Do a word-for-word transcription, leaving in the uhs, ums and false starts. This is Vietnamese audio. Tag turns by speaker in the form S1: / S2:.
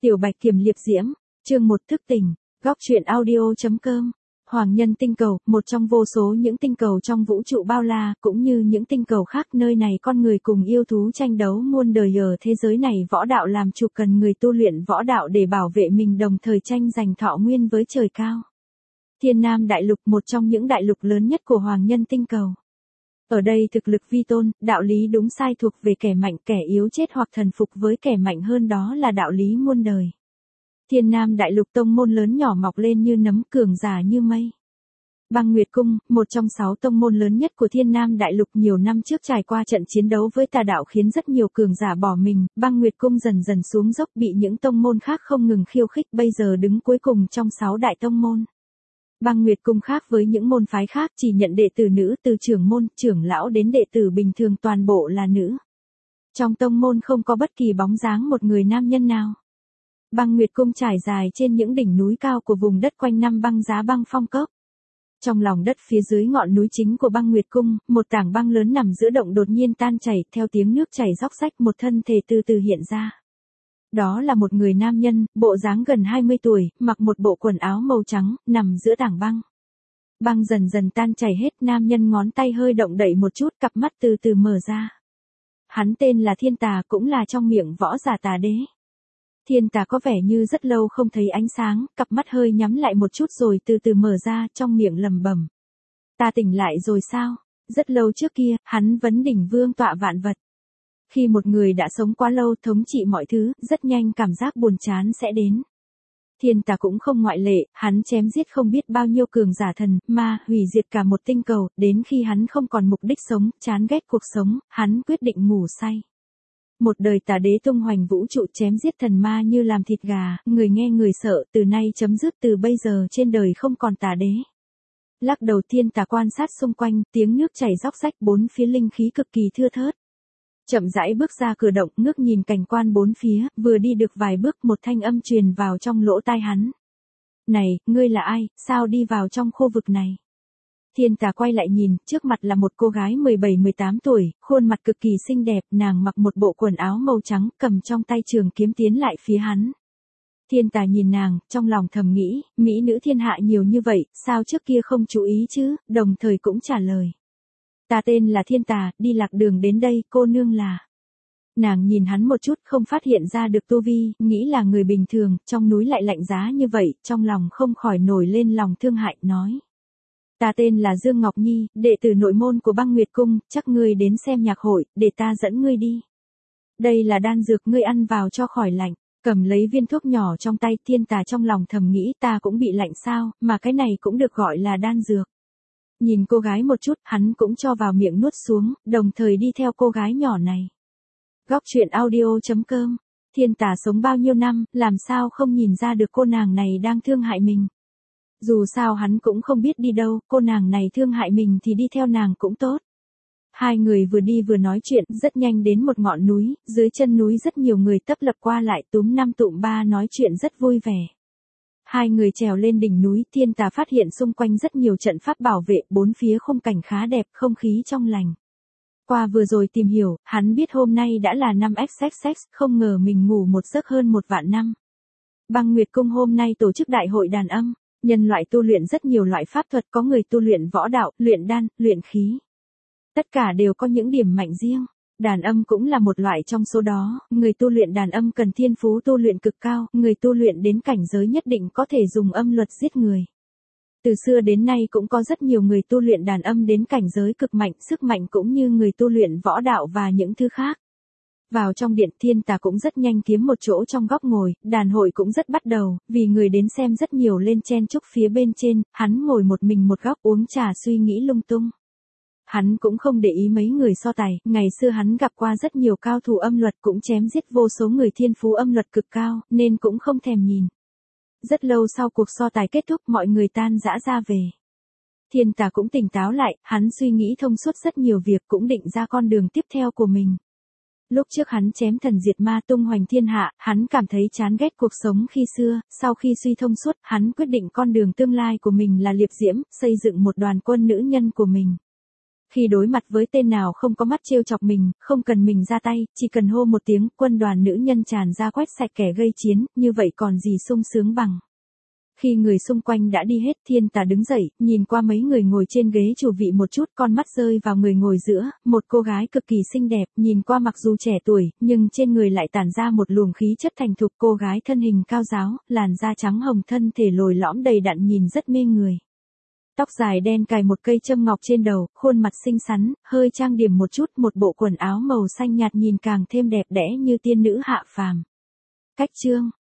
S1: Tiểu Bạch Kiểm Liệp Diễm, chương một thức tỉnh, góc truyện audio.com. Hoàng Nhân tinh cầu, một trong vô số những tinh cầu trong vũ trụ bao la, cũng như những tinh cầu khác, nơi này con người cùng yêu thú tranh đấu muôn đời. Ở thế giới này, võ đạo làm chủ, cần người tu luyện võ đạo để bảo vệ mình, đồng thời tranh giành thọ nguyên với trời cao. Thiên Nam Đại Lục, một trong những đại lục lớn nhất của Hoàng Nhân tinh cầu. Ở đây thực lực vi tôn, đạo lý đúng sai thuộc về kẻ mạnh, kẻ yếu chết hoặc thần phục với kẻ mạnh hơn, đó là đạo lý muôn đời. Thiên Nam Đại Lục, tông môn lớn nhỏ mọc lên như nấm, cường giả như mây. Băng Nguyệt Cung, một trong sáu tông môn lớn nhất của Thiên Nam Đại Lục, nhiều năm trước trải qua trận chiến đấu với tà đạo khiến rất nhiều cường giả bỏ mình, Băng Nguyệt Cung dần dần xuống dốc, bị những tông môn khác không ngừng khiêu khích, bây giờ đứng cuối cùng trong sáu đại tông môn. Băng Nguyệt Cung khác với những môn phái khác, chỉ nhận đệ tử nữ, từ trưởng môn, trưởng lão đến đệ tử bình thường toàn bộ là nữ. Trong tông môn không có bất kỳ bóng dáng một người nam nhân nào. Băng Nguyệt Cung trải dài trên những đỉnh núi cao của vùng đất quanh năm băng giá băng phong cốc. Trong lòng đất phía dưới ngọn núi chính của Băng Nguyệt Cung, một tảng băng lớn nằm giữa động đột nhiên tan chảy, theo tiếng nước chảy róc rách, một thân thể từ từ hiện ra. Đó là một người nam nhân, bộ dáng gần hai mươi tuổi, mặc một bộ quần áo màu trắng, nằm giữa tảng băng. Băng dần dần tan chảy hết, nam nhân ngón tay hơi động đậy một chút, cặp mắt từ từ mở ra. Hắn tên là Thiên Tà, cũng là trong miệng võ giả tà đế. Thiên Tà có vẻ như rất lâu không thấy ánh sáng, cặp mắt hơi nhắm lại một chút rồi từ từ mở ra, trong miệng lẩm bẩm. Ta tỉnh lại rồi sao? Rất lâu trước kia, hắn vấn đỉnh vương tọa vạn vật. Khi một người đã sống quá lâu, thống trị mọi thứ, rất nhanh cảm giác buồn chán sẽ đến. Thiên Tà cũng không ngoại lệ, hắn chém giết không biết bao nhiêu cường giả thần, ma, hủy diệt cả một tinh cầu, đến khi hắn không còn mục đích sống, chán ghét cuộc sống, hắn quyết định ngủ say. Một đời tà đế tung hoành vũ trụ, chém giết thần ma như làm thịt gà, người nghe người sợ, từ nay chấm dứt, từ bây giờ trên đời không còn tà đế. Lắc đầu, Thiên Tà quan sát xung quanh, tiếng nước chảy róc rách, bốn phía linh khí cực kỳ thưa thớt. Chậm rãi bước ra cửa động, ngước nhìn cảnh quan bốn phía, vừa đi được vài bước, một thanh âm truyền vào trong lỗ tai hắn. Này, ngươi là ai, sao đi vào trong khu vực này? Thiên Tà quay lại nhìn, trước mặt là một cô gái mười bảy mười tám tuổi, khuôn mặt cực kỳ xinh đẹp, nàng mặc một bộ quần áo màu trắng, cầm trong tay trường kiếm tiến lại phía hắn. Thiên Tà nhìn nàng, trong lòng thầm nghĩ, mỹ nữ thiên hạ nhiều như vậy, sao trước kia không chú ý chứ, đồng thời cũng trả lời. Ta tên là Thiên Tà, đi lạc đường đến đây, cô nương là... Nàng nhìn hắn một chút, không phát hiện ra được tu vi, nghĩ là người bình thường, trong núi lại lạnh giá như vậy, trong lòng không khỏi nổi lên lòng thương hại, nói. Ta tên là Dương Ngọc Nhi, đệ tử nội môn của Băng Nguyệt Cung, chắc ngươi đến xem nhạc hội, để ta dẫn ngươi đi. Đây là đan dược, ngươi ăn vào cho khỏi lạnh. Cầm lấy viên thuốc nhỏ trong tay, Thiên Tà trong lòng thầm nghĩ, ta cũng bị lạnh sao, mà cái này cũng được gọi là đan dược. Nhìn cô gái một chút, hắn cũng cho vào miệng nuốt xuống, đồng thời đi theo cô gái nhỏ này. Góc truyện audio.com. Thiên Tà sống bao nhiêu năm, làm sao không nhìn ra được cô nàng này đang thương hại mình. Dù sao hắn cũng không biết đi đâu, cô nàng này thương hại mình thì đi theo nàng cũng tốt. Hai người vừa đi vừa nói chuyện, rất nhanh đến một ngọn núi, dưới chân núi rất nhiều người tấp lập qua lại, túm năm tụm ba nói chuyện rất vui vẻ. Hai người trèo lên đỉnh núi, Thiên Tà phát hiện xung quanh rất nhiều trận pháp bảo vệ, bốn phía khung cảnh khá đẹp, không khí trong lành. Qua vừa rồi tìm hiểu, hắn biết hôm nay đã là năm ích ích ích, không ngờ mình ngủ một giấc hơn một vạn năm. Băng Nguyệt Cung hôm nay tổ chức đại hội đàn âm, nhân loại tu luyện rất nhiều loại pháp thuật, có người tu luyện võ đạo, luyện đan, luyện khí. Tất cả đều có những điểm mạnh riêng. Đàn âm cũng là một loại trong số đó, người tu luyện đàn âm cần thiên phú tu luyện cực cao, người tu luyện đến cảnh giới nhất định có thể dùng âm luật giết người. Từ xưa đến nay cũng có rất nhiều người tu luyện đàn âm đến cảnh giới cực mạnh, sức mạnh cũng như người tu luyện võ đạo và những thứ khác. Vào trong điện, Thiên Tà cũng rất nhanh kiếm một chỗ trong góc ngồi, đàn hội cũng rất bắt đầu, vì người đến xem rất nhiều lên chen chúc phía bên trên, hắn ngồi một mình một góc uống trà suy nghĩ lung tung. Hắn cũng không để ý mấy người so tài, ngày xưa hắn gặp qua rất nhiều cao thủ âm luật, cũng chém giết vô số người thiên phú âm luật cực cao, nên cũng không thèm nhìn. Rất lâu sau cuộc so tài kết thúc, mọi người tan rã ra về. Thiên Tà cũng tỉnh táo lại, hắn suy nghĩ thông suốt rất nhiều việc, cũng định ra con đường tiếp theo của mình. Lúc trước hắn chém thần diệt ma tung hoành thiên hạ, hắn cảm thấy chán ghét cuộc sống khi xưa, sau khi suy thông suốt, hắn quyết định con đường tương lai của mình là liệp diễm, xây dựng một đoàn quân nữ nhân của mình. Khi đối mặt với tên nào không có mắt trêu chọc mình, không cần mình ra tay, chỉ cần hô một tiếng, quân đoàn nữ nhân tràn ra quét sạch kẻ gây chiến, như vậy còn gì sung sướng bằng. Khi người xung quanh đã đi hết, Thiên Tà đứng dậy, nhìn qua mấy người ngồi trên ghế chủ vị một chút, con mắt rơi vào người ngồi giữa, một cô gái cực kỳ xinh đẹp, nhìn qua mặc dù trẻ tuổi, nhưng trên người lại tản ra một luồng khí chất thành thục. Cô gái thân hình cao ráo, làn da trắng hồng, thân thể lồi lõm đầy đặn, nhìn rất mê người. Tóc dài đen cài một cây châm ngọc trên đầu, khuôn mặt xinh xắn, hơi trang điểm một chút, một bộ quần áo màu xanh nhạt nhìn càng thêm đẹp đẽ như tiên nữ hạ phàm. Cách chương